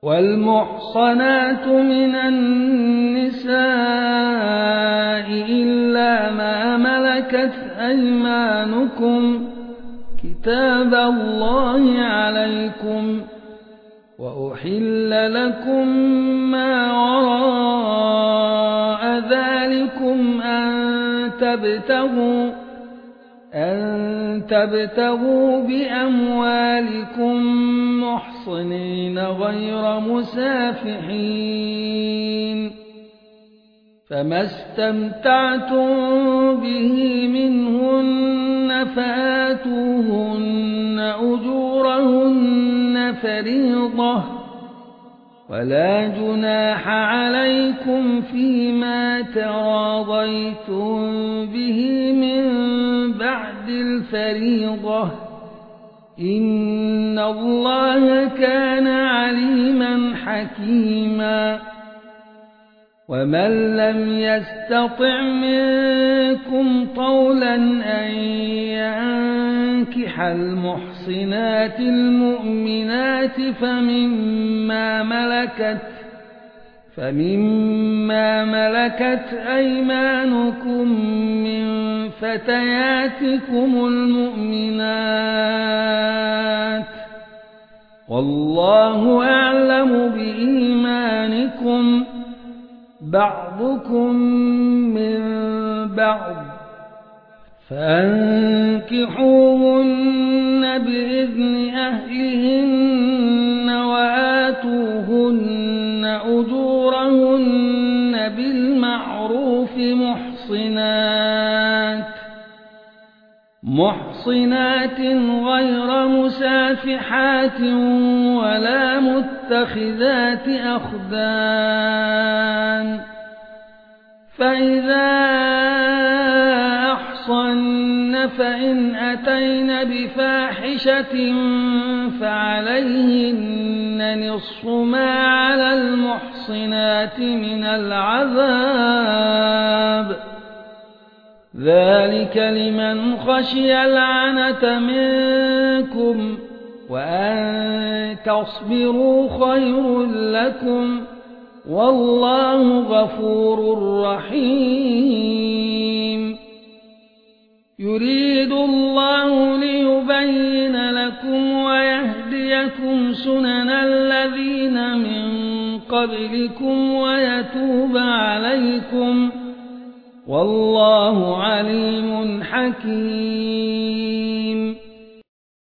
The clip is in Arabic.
والمحصنات من النساء إلا ما ملكت أيمانكم كتاب الله عليكم وأحل لكم ما وراء ذلكم أن تبتغوا بأموالكم محصنين غير مسافحين فما استمتعتم به منهن فآتوهن أجورهن فريضة ولا جناح عليكم فيما تراضيتم به من بعد الفريضة إن الله كان عليما حكيما ومن لم يستطع منكم طولا أن ينكح المحصنات المؤمنات فمما ملكت أيمانكم من فتياتكم المؤمنات والله أعلم بإيمانكم بعضكم من بعض فأنكحوهن بإذن أهلهن وآتوهن أجورهن بالمعروف محصنات غير مسافحات ولا متخذات أخدان فإذا أحصن فإن أتين بفاحشة فعليهن نصف ما على المحصنات من العذاب ذلك لمن خشي العنة منكم وأن تصبروا خير لكم والله غفور رحيم يريد الله ليبين لكم ويهديكم سنن الذين من قبلكم ويتوب عليكم والله عليم حكيم